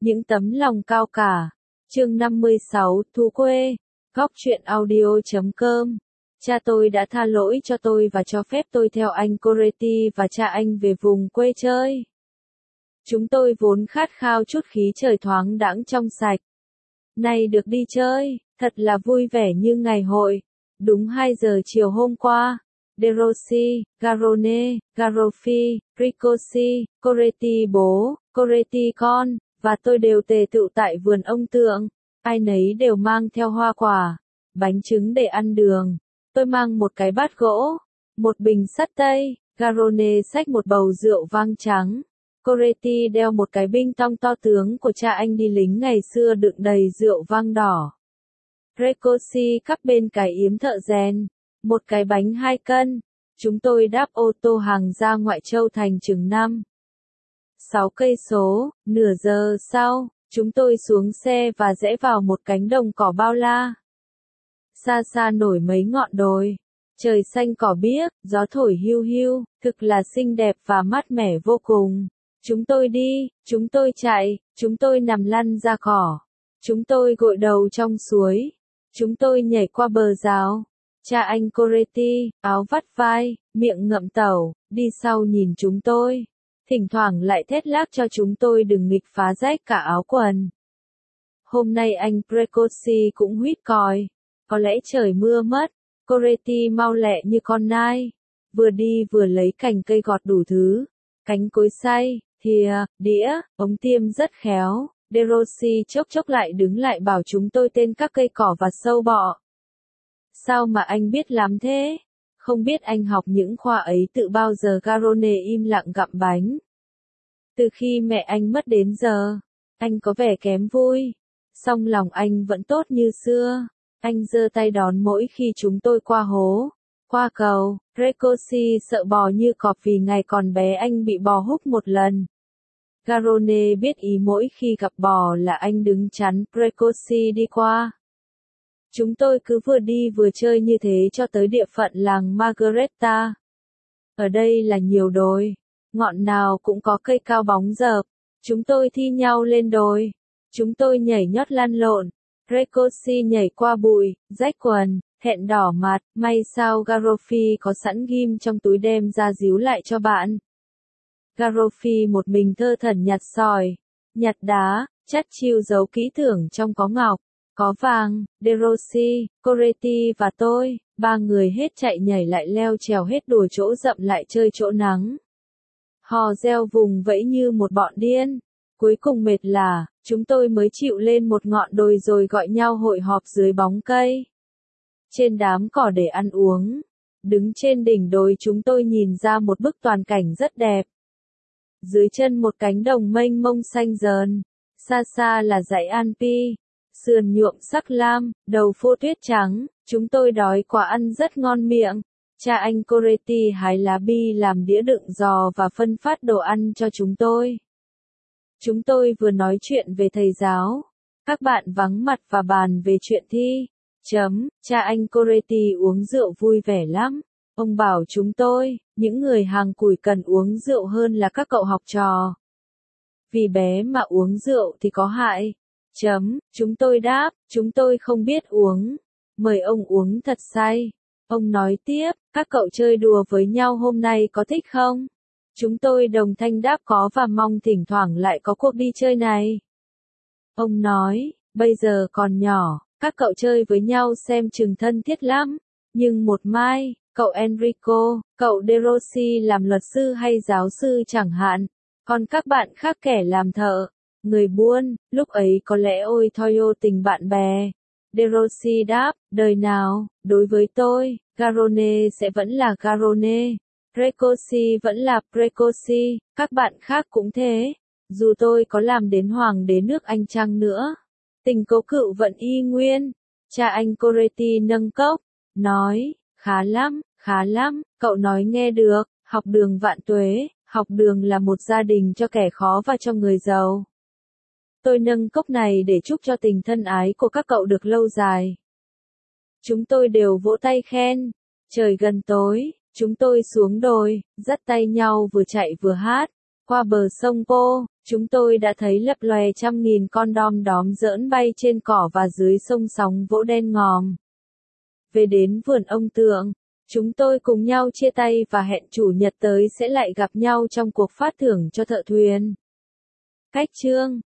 Những tấm lòng cao cả. Chương 56, Thú quê. Góc truyện audio.com. Cha tôi đã tha lỗi cho tôi và cho phép tôi theo anh Coretti và cha anh về vùng quê chơi. Chúng tôi vốn khát khao chút khí trời thoáng đãng trong sạch. Nay được đi chơi, thật là vui vẻ như ngày hội. Đúng 2 giờ chiều hôm qua, De Rossi, Garrone, Garoffi, Ricosi, Coretti bố, Coretti con, và tôi đều tề tựu tại vườn ông Tượng. Ai nấy đều mang theo hoa quả, bánh trứng để ăn đường. Tôi mang một cái bát gỗ, một bình sắt tây, Garrone xách một bầu rượu vang trắng. Coretti đeo một cái binh tong to tướng của cha anh đi lính ngày xưa đựng đầy rượu vang đỏ. Recosi cắp bên cái yếm thợ rèn, một cái bánh 2 cân. Chúng tôi đáp ô tô hàng ra ngoại châu thành chừng 6 cây số. Nửa giờ sau, chúng tôi xuống xe và rẽ vào một cánh đồng cỏ bao la. Xa xa nổi mấy ngọn đồi, trời xanh cỏ biếc, gió thổi hiu hiu, thực là xinh đẹp và mát mẻ vô cùng. Chúng tôi đi, chúng tôi chạy, chúng tôi nằm lăn ra cỏ, chúng tôi gội đầu trong suối, chúng tôi nhảy qua bờ rào. Cha anh Coretti, áo vắt vai, miệng ngậm tẩu, đi sau nhìn chúng tôi, thỉnh thoảng lại thét lác cho chúng tôi đừng nghịch phá rách cả áo quần. Hôm nay anh Precoci cũng huýt còi, có lẽ trời mưa mất. Coretti mau lẹ như con nai, vừa đi vừa lấy cành cây gọt đủ thứ, cánh cối xay, thìa, đĩa, ống tiêm rất khéo. De Rossi chốc chốc lại đứng lại bảo chúng tôi tên các cây cỏ và sâu bọ. Sao mà anh biết lắm thế? Không biết anh học những khoa ấy tự bao giờ? Garrone im lặng gặm bánh. Từ khi mẹ anh mất đến giờ, anh có vẻ kém vui, song lòng anh vẫn tốt như xưa. Anh giơ tay đón mỗi khi chúng tôi qua hố, qua cầu. Recosi sợ bò như cọp vì ngày còn bé anh bị bò húc một lần. Garrone biết ý mỗi khi gặp bò là anh đứng chắn Precoci đi qua. Chúng tôi cứ vừa đi vừa chơi như thế cho tới địa phận làng Margaretta. Ở đây là nhiều đồi, ngọn nào cũng có cây cao bóng rợp. Chúng tôi thi nhau lên đồi. Chúng tôi nhảy nhót lăn lộn. Recosi nhảy qua bụi, rách quần, thẹn đỏ mặt. May sao Garoffi có sẵn ghim trong túi đem ra díu lại cho bạn. Garoffi một mình thơ thẩn nhặt sỏi, nhặt đá, chắt chiu giấu kỹ thưởng trong có ngọc, có vàng. De Rossi, Coretti và tôi, 3 người hết chạy nhảy lại leo trèo hết đùa chỗ rậm lại chơi chỗ nắng. Hò reo vùng vẫy như một bọn điên. Cuối cùng mệt lả, chúng tôi mới chịu lên một ngọn đồi rồi gọi nhau hội họp dưới bóng cây. Trên đám cỏ để ăn uống. Đứng trên đỉnh đồi chúng tôi nhìn ra một bức toàn cảnh rất đẹp. Dưới chân một cánh đồng mênh mông xanh rờn, xa xa là dãy Alpi, sườn nhuộm sắc lam, đầu phô tuyết trắng. Chúng tôi đói quá, ăn rất ngon miệng. Cha anh Coretti hái lá bi làm đĩa đựng giò và phân phát đồ ăn cho chúng tôi. Chúng tôi vừa nói chuyện về thầy giáo, các bạn vắng mặt và bàn về chuyện thi. Cha anh Coretti uống rượu vui vẻ lắm. Ông bảo chúng tôi, những người hàng củi cần uống rượu hơn là các cậu học trò. Vì bé mà uống rượu thì có hại. Chúng tôi đáp, chúng tôi không biết uống. Mời ông uống thật say. Ông nói tiếp, các cậu chơi đùa với nhau hôm nay có thích không? Chúng tôi đồng thanh đáp có và mong thỉnh thoảng lại có cuộc đi chơi này. Ông nói, bây giờ còn nhỏ, các cậu chơi với nhau xem chừng thân thiết lắm. Nhưng một mai, cậu Enrico, cậu De Rossi làm luật sư hay giáo sư chẳng hạn. Còn các bạn khác kẻ làm thợ, người buôn, lúc ấy có lẽ ôi thôi tình bạn bè. De Rossi đáp, đời nào, đối với tôi, Garrone sẽ vẫn là Garrone. Precoci vẫn là Precoci, các bạn khác cũng thế. Dù tôi có làm đến hoàng đế nước Anh chăng nữa, tình cố cựu vẫn y nguyên. Cha anh Coretti nâng cốc, nói, khá lắm, cậu nói nghe được. Học đường vạn tuế, học đường là một gia đình cho kẻ khó và cho người giàu. Tôi nâng cốc này để chúc cho tình thân ái của các cậu được lâu dài. Chúng tôi đều vỗ tay khen. Trời gần tối, chúng tôi xuống đồi, dắt tay nhau vừa chạy vừa hát. Qua bờ sông Po, chúng tôi đã thấy lập lòe trăm nghìn con đom đóm giỡn bay trên cỏ và dưới sông sóng vỗ đen ngòm. Về đến vườn ông Tượng, chúng tôi cùng nhau chia tay và hẹn chủ nhật tới sẽ lại gặp nhau trong cuộc phát thưởng cho thợ thuyền. Cách chương